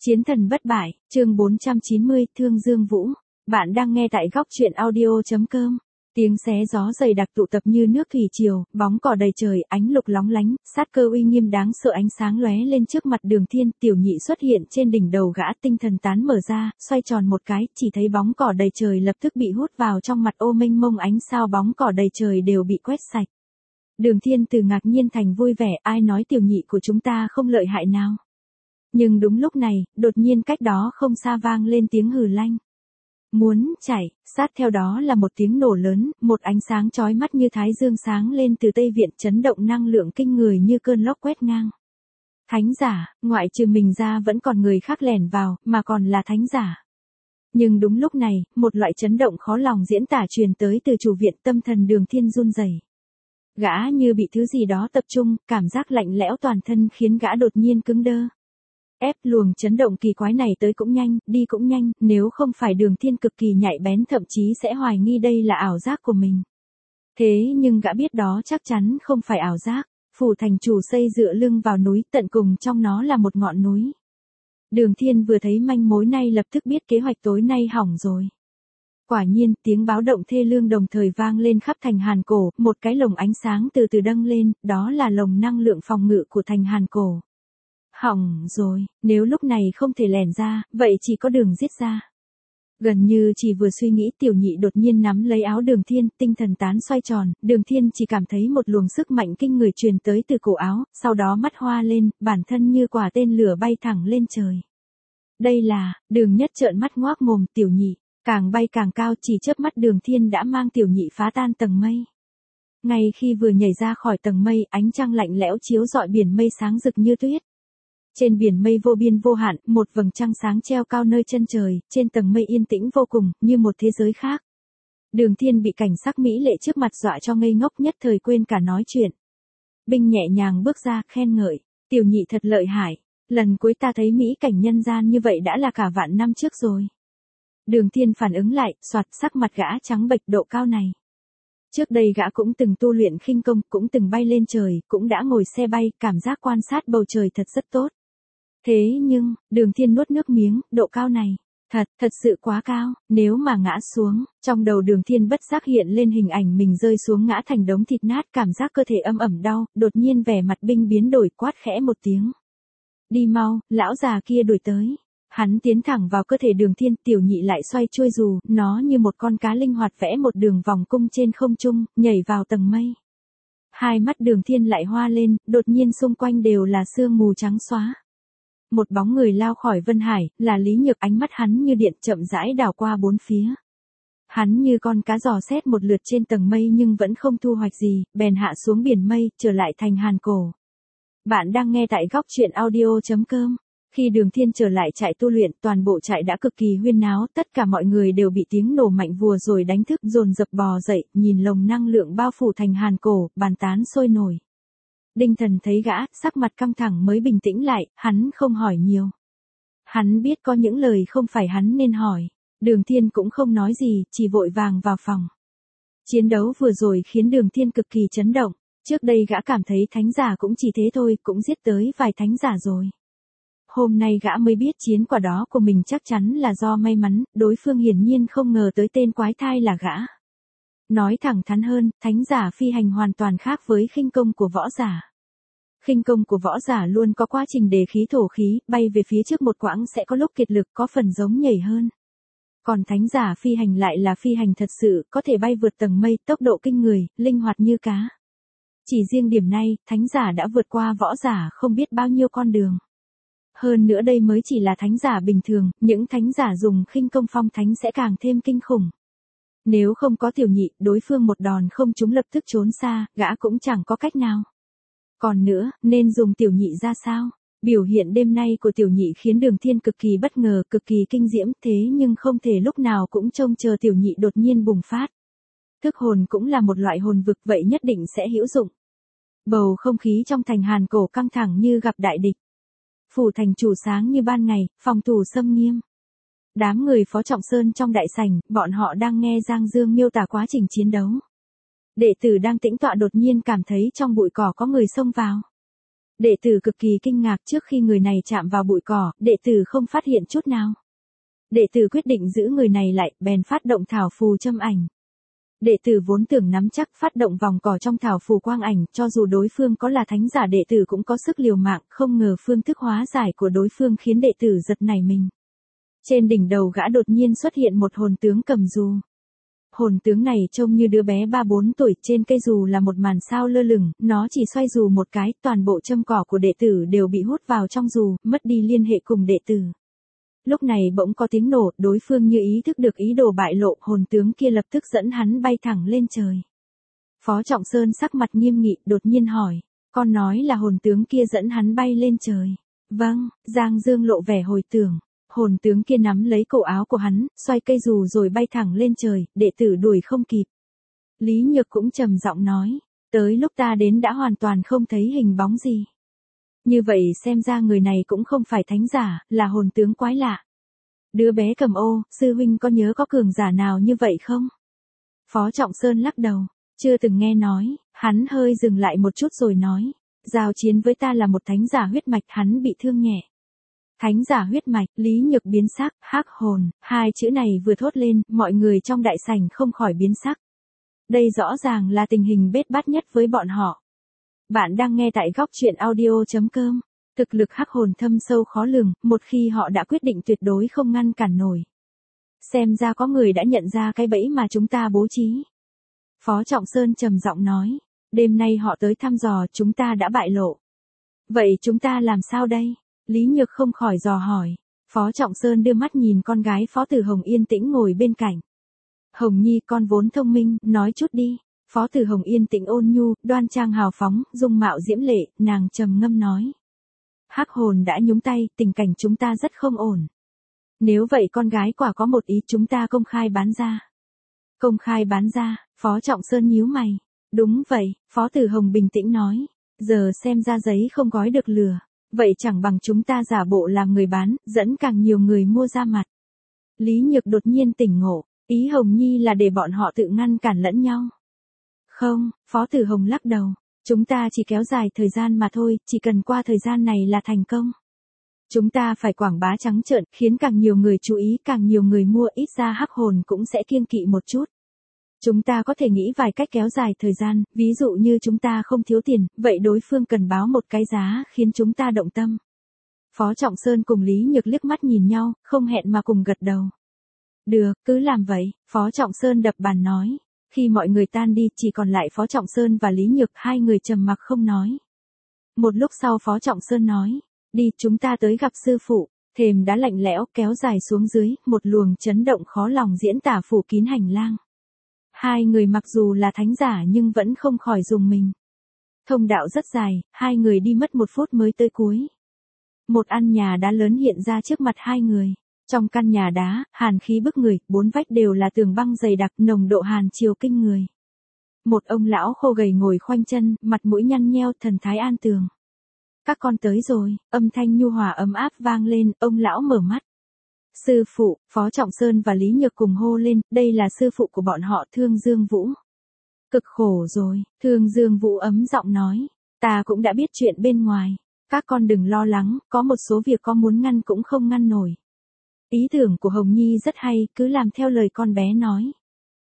Chiến thần bất bại, chương 490, Thương Dương Vũ. Bạn đang nghe tại góc truyện audio.com. Tiếng xé gió dày đặc tụ tập như nước thủy triều, bóng cỏ đầy trời, ánh lục lóng lánh, sát cơ uy nghiêm đáng sợ ánh sáng lóe lên trước mặt Đường Thiên, Tiểu Nhị xuất hiện trên đỉnh đầu gã, tinh thần tán mở ra, xoay tròn một cái, chỉ thấy bóng cỏ đầy trời lập tức bị hút vào trong mặt ô mênh mông ánh sao bóng cỏ đầy trời đều bị quét sạch. Đường Thiên từ ngạc nhiên thành vui vẻ, ai nói Tiểu Nhị của chúng ta không lợi hại nào. Nhưng đúng lúc này, đột nhiên cách đó không xa vang lên tiếng hừ lanh. Muốn chạy, sát theo đó là một tiếng nổ lớn, một ánh sáng chói mắt như thái dương sáng lên từ Tây Viện, chấn động năng lượng kinh người như cơn lốc quét ngang. Thánh giả, ngoại trừ mình ra vẫn còn người khác lẻn vào, mà còn là thánh giả. Nhưng đúng lúc này, một loại chấn động khó lòng diễn tả truyền tới từ chủ viện, tâm thần Đường Thiên run rẩy. Gã như bị thứ gì đó tập trung, cảm giác lạnh lẽo toàn thân khiến gã đột nhiên cứng đơ. Ép luồng chấn động kỳ quái này tới cũng nhanh, đi cũng nhanh, nếu không phải Đường Thiên cực kỳ nhạy bén thậm chí sẽ hoài nghi đây là ảo giác của mình. Thế nhưng gã biết đó chắc chắn không phải ảo giác, phủ thành chủ xây dựa lưng vào núi, tận cùng trong nó là một ngọn núi. Đường Thiên vừa thấy manh mối này lập tức biết kế hoạch tối nay hỏng rồi. Quả nhiên, tiếng báo động thê lương đồng thời vang lên khắp thành Hàn Cổ, một cái lồng ánh sáng từ từ dâng lên, đó là lồng năng lượng phòng ngự của thành Hàn Cổ. Hỏng rồi, nếu lúc này không thể lẻn ra, vậy chỉ có đường giết ra. Gần như chỉ vừa suy nghĩ, Tiểu Nhị đột nhiên nắm lấy áo Đường Thiên, tinh thần tán xoay tròn, Đường Thiên chỉ cảm thấy một luồng sức mạnh kinh người truyền tới từ cổ áo, sau đó mắt hoa lên, bản thân như quả tên lửa bay thẳng lên trời. Đây là, Đường Nhất trợn mắt ngoác mồm, Tiểu Nhị, càng bay càng cao, chỉ chớp mắt Đường Thiên đã mang Tiểu Nhị phá tan tầng mây. Ngay khi vừa nhảy ra khỏi tầng mây, ánh trăng lạnh lẽo chiếu rọi biển mây sáng rực như tuyết. Trên biển mây vô biên vô hạn, một vầng trăng sáng treo cao nơi chân trời, trên tầng mây yên tĩnh vô cùng, như một thế giới khác. Đường Thiên bị cảnh sắc mỹ lệ trước mặt dọa cho ngây ngốc, nhất thời quên cả nói chuyện. Binh nhẹ nhàng bước ra, khen ngợi, Tiểu Nhị thật lợi hại, lần cuối ta thấy mỹ cảnh nhân gian như vậy đã là cả vạn năm trước rồi. Đường Thiên phản ứng lại, soạt, sắc mặt gã trắng bệch, độ cao này. Trước đây gã cũng từng tu luyện khinh công, cũng từng bay lên trời, cũng đã ngồi xe bay, cảm giác quan sát bầu trời thật rất tốt. Thế nhưng, Đường Thiên nuốt nước miếng, độ cao này, thật sự quá cao, nếu mà ngã xuống, trong đầu Đường Thiên bất giác hiện lên hình ảnh mình rơi xuống ngã thành đống thịt nát, cảm giác cơ thể âm ẩm đau, đột nhiên vẻ mặt binh biến đổi, quát khẽ một tiếng. Đi mau, lão già kia đuổi tới. Hắn tiến thẳng vào cơ thể Đường Thiên, Tiểu Nhị lại xoay chuôi dù, nó như một con cá linh hoạt vẽ một đường vòng cung trên không trung, nhảy vào tầng mây. Hai mắt Đường Thiên lại hoa lên, đột nhiên xung quanh đều là sương mù trắng xóa. Một bóng người lao khỏi Vân Hải, là Lý Nhược, ánh mắt hắn như điện chậm rãi đảo qua bốn phía. Hắn như con cá dò xét một lượt trên tầng mây nhưng vẫn không thu hoạch gì, bèn hạ xuống biển mây, trở lại thành Hàn Cổ. Bạn đang nghe tại góc truyện audio.com. Khi Đường Thiên trở lại trại tu luyện, toàn bộ trại đã cực kỳ huyên náo, tất cả mọi người đều bị tiếng nổ mạnh vừa rồi đánh thức, dồn dập bò dậy, nhìn lồng năng lượng bao phủ thành Hàn Cổ, bàn tán sôi nổi. Đinh Thần thấy gã, sắc mặt căng thẳng mới bình tĩnh lại, hắn không hỏi nhiều. Hắn biết có những lời không phải hắn nên hỏi. Đường Thiên cũng không nói gì, chỉ vội vàng vào phòng. Chiến đấu vừa rồi khiến Đường Thiên cực kỳ chấn động. Trước đây gã cảm thấy thánh giả cũng chỉ thế thôi, cũng giết tới vài thánh giả rồi. Hôm nay gã mới biết chiến quả đó của mình chắc chắn là do may mắn, đối phương hiển nhiên không ngờ tới tên quái thai là gã. Nói thẳng thắn hơn, thánh giả phi hành hoàn toàn khác với khinh công của võ giả. Khinh công của võ giả luôn có quá trình đề khí thổ khí, bay về phía trước một quãng sẽ có lúc kiệt lực, có phần giống nhảy hơn. Còn thánh giả phi hành lại là phi hành thật sự, có thể bay vượt tầng mây, tốc độ kinh người, linh hoạt như cá. Chỉ riêng điểm này, thánh giả đã vượt qua võ giả không biết bao nhiêu con đường. Hơn nữa đây mới chỉ là thánh giả bình thường, những thánh giả dùng khinh công phong thánh sẽ càng thêm kinh khủng. Nếu không có Tiểu Nhị, đối phương một đòn không trúng lập tức trốn xa, gã cũng chẳng có cách nào. Còn nữa, nên dùng Tiểu Nhị ra sao? Biểu hiện đêm nay của Tiểu Nhị khiến Đường Thiên cực kỳ bất ngờ, cực kỳ kinh diễm, thế nhưng không thể lúc nào cũng trông chờ Tiểu Nhị đột nhiên bùng phát. Thức hồn cũng là một loại hồn vực, vậy nhất định sẽ hữu dụng. Bầu không khí trong thành Hàn Cổ căng thẳng như gặp đại địch. Phủ thành chủ sáng như ban ngày, phòng thủ xâm nghiêm. Đám người Phó Trọng Sơn trong đại sảnh, bọn họ đang nghe Giang Dương miêu tả quá trình chiến đấu. Đệ tử đang tĩnh tọa đột nhiên cảm thấy trong bụi cỏ có người xông vào. Đệ tử cực kỳ kinh ngạc trước khi người này chạm vào bụi cỏ, đệ tử không phát hiện chút nào. Đệ tử quyết định giữ người này lại, bèn phát động thảo phù châm ảnh. Đệ tử vốn tưởng nắm chắc phát động vòng cỏ trong thảo phù quang ảnh, cho dù đối phương có là thánh giả đệ tử cũng có sức liều mạng, không ngờ phương thức hóa giải của đối phương khiến đệ tử giật nảy mình. Trên đỉnh đầu gã đột nhiên xuất hiện một hồn tướng cầm dù. Hồn tướng này trông như đứa bé 3-4 tuổi, trên cây dù là một màn sao lơ lửng, nó chỉ xoay dù một cái, toàn bộ châm cỏ của đệ tử đều bị hút vào trong dù, mất đi liên hệ cùng đệ tử. Lúc này bỗng có tiếng nổ, đối phương như ý thức được ý đồ bại lộ, hồn tướng kia lập tức dẫn hắn bay thẳng lên trời. Phó Trọng Sơn sắc mặt nghiêm nghị, đột nhiên hỏi, con nói là hồn tướng kia dẫn hắn bay lên trời. Vâng, Giang Dương lộ vẻ hồi tưởng. Hồn tướng kia nắm lấy cổ áo của hắn, xoay cây dù rồi bay thẳng lên trời, đệ tử đuổi không kịp. Lý Nhược cũng trầm giọng nói, tới lúc ta đến đã hoàn toàn không thấy hình bóng gì. Như vậy xem ra người này cũng không phải thánh giả, là hồn tướng quái lạ. Đứa bé cầm ô, sư huynh có nhớ có cường giả nào như vậy không? Phó Trọng Sơn lắc đầu, chưa từng nghe nói, hắn hơi dừng lại một chút rồi nói, giao chiến với ta là một thánh giả huyết mạch, hắn bị thương nhẹ. Thánh giả huyết mạch, Lý Nhược biến sắc, hắc hồn, hai chữ này vừa thốt lên, mọi người trong đại sảnh không khỏi biến sắc. Đây rõ ràng là tình hình bết bát nhất với bọn họ. Bạn đang nghe tại góc truyện audio.com. Thực lực hắc hồn thâm sâu khó lường, một khi họ đã quyết định tuyệt đối không ngăn cản nổi. Xem ra có người đã nhận ra cái bẫy mà chúng ta bố trí. Phó Trọng Sơn trầm giọng nói, đêm nay họ tới thăm dò, chúng ta đã bại lộ. Vậy chúng ta làm sao đây? Lý Nhược không khỏi dò hỏi. Phó Trọng Sơn đưa mắt nhìn con gái Phó Tử Hồng yên tĩnh ngồi bên cạnh. Hồng Nhi, con vốn thông minh, nói chút đi. Phó Tử Hồng yên tĩnh ôn nhu, đoan trang hào phóng, dung mạo diễm lệ, nàng trầm ngâm nói. Hắc hồn đã nhúng tay, tình cảnh chúng ta rất không ổn. Nếu vậy con gái quả có một ý, chúng ta công khai bán ra. Công khai bán ra, Phó Trọng Sơn nhíu mày. Đúng vậy, Phó Tử Hồng bình tĩnh nói. Giờ xem ra giấy không gói được lửa. Vậy chẳng bằng chúng ta giả bộ làm người bán, dẫn càng nhiều người mua ra mặt. Lý Nhược đột nhiên tỉnh ngộ, ý Hồng Nhi là để bọn họ tự ngăn cản lẫn nhau. Không, Phó Tử Hồng lắc đầu, chúng ta chỉ kéo dài thời gian mà thôi, chỉ cần qua thời gian này là thành công. Chúng ta phải quảng bá trắng trợn, khiến càng nhiều người chú ý, càng nhiều người mua, ít ra hắc hồn cũng sẽ kiêng kỵ một chút. Chúng ta có thể nghĩ vài cách kéo dài thời gian, ví dụ như chúng ta không thiếu tiền, vậy đối phương cần báo một cái giá khiến chúng ta động tâm. Phó Trọng Sơn cùng Lý Nhược liếc mắt nhìn nhau, không hẹn mà cùng gật đầu. Được, cứ làm vậy, Phó Trọng Sơn đập bàn nói. Khi mọi người tan đi, chỉ còn lại Phó Trọng Sơn và Lý Nhược, hai người trầm mặc không nói. Một lúc sau Phó Trọng Sơn nói, đi chúng ta tới gặp sư phụ. Thềm đá lạnh lẽo kéo dài xuống dưới, một luồng chấn động khó lòng diễn tả phủ kín hành lang. Hai người mặc dù là thánh giả nhưng vẫn không khỏi rùng mình. Thông đạo rất dài, hai người đi mất 1 phút mới tới cuối. Một căn nhà đá lớn hiện ra trước mặt hai người. Trong căn nhà đá, hàn khí bức người, 4 vách đều là tường băng dày đặc, nồng độ hàn chiều kinh người. Một ông lão khô gầy ngồi khoanh chân, mặt mũi nhăn nheo, thần thái an tường. Các con tới rồi, âm thanh nhu hòa ấm áp vang lên, ông lão mở mắt. Sư phụ, Phó Trọng Sơn và Lý Nhược cùng hô lên, đây là sư phụ của bọn họ, Thương Dương Vũ. Cực khổ rồi, Thương Dương Vũ ấm giọng nói, ta cũng đã biết chuyện bên ngoài. Các con đừng lo lắng, có một số việc có muốn ngăn cũng không ngăn nổi. Ý tưởng của Hồng Nhi rất hay, cứ làm theo lời con bé nói.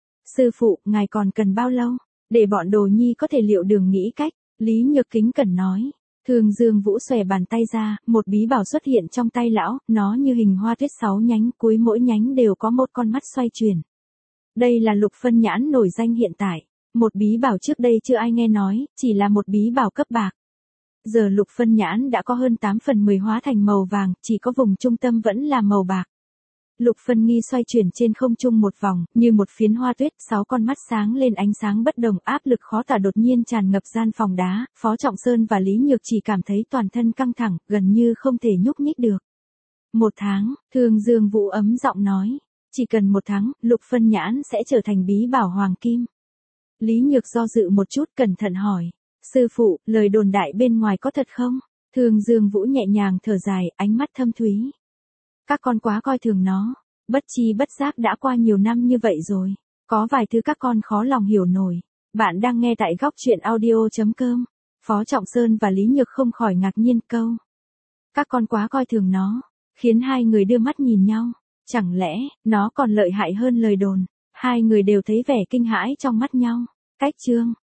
Sư phụ, ngài còn cần bao lâu? Để bọn Đồ Nhi có thể liệu đường nghĩ cách, Lý Nhược kính cẩn nói. Thương Dương Vũ xòe bàn tay ra, một bí bảo xuất hiện trong tay lão, nó như hình hoa tuyết 6 nhánh, cuối mỗi nhánh đều có một con mắt xoay chuyển. Đây là Lục Phân Nhãn nổi danh hiện tại, một bí bảo trước đây chưa ai nghe nói, chỉ là một bí bảo cấp bạc. Giờ Lục Phân Nhãn đã có hơn 8/10 hóa thành màu vàng, chỉ có vùng trung tâm vẫn là màu bạc. Lục Phân Nghi xoay chuyển trên không trung một vòng, như một phiến hoa tuyết, 6 con mắt sáng lên ánh sáng bất đồng, áp lực khó tả đột nhiên tràn ngập gian phòng đá, Phó Trọng Sơn và Lý Nhược chỉ cảm thấy toàn thân căng thẳng, gần như không thể nhúc nhích được. 1 tháng, Thương Dương Vũ ấm giọng nói, chỉ cần 1 tháng, Lục Phân Nhãn sẽ trở thành bí bảo hoàng kim. Lý Nhược do dự một chút cẩn thận hỏi, sư phụ, lời đồn đại bên ngoài có thật không? Thương Dương Vũ nhẹ nhàng thở dài, ánh mắt thâm thúy. Các con quá coi thường nó, bất chi bất giác đã qua nhiều năm như vậy rồi, có vài thứ các con khó lòng hiểu nổi. Bạn đang nghe tại góc truyện audio.com. Phó Trọng Sơn và Lý Nhược không khỏi ngạc nhiên câu. Các con quá coi thường nó, khiến hai người đưa mắt nhìn nhau. Chẳng lẽ, nó còn lợi hại hơn lời đồn? Hai người đều thấy vẻ kinh hãi trong mắt nhau. Cách chương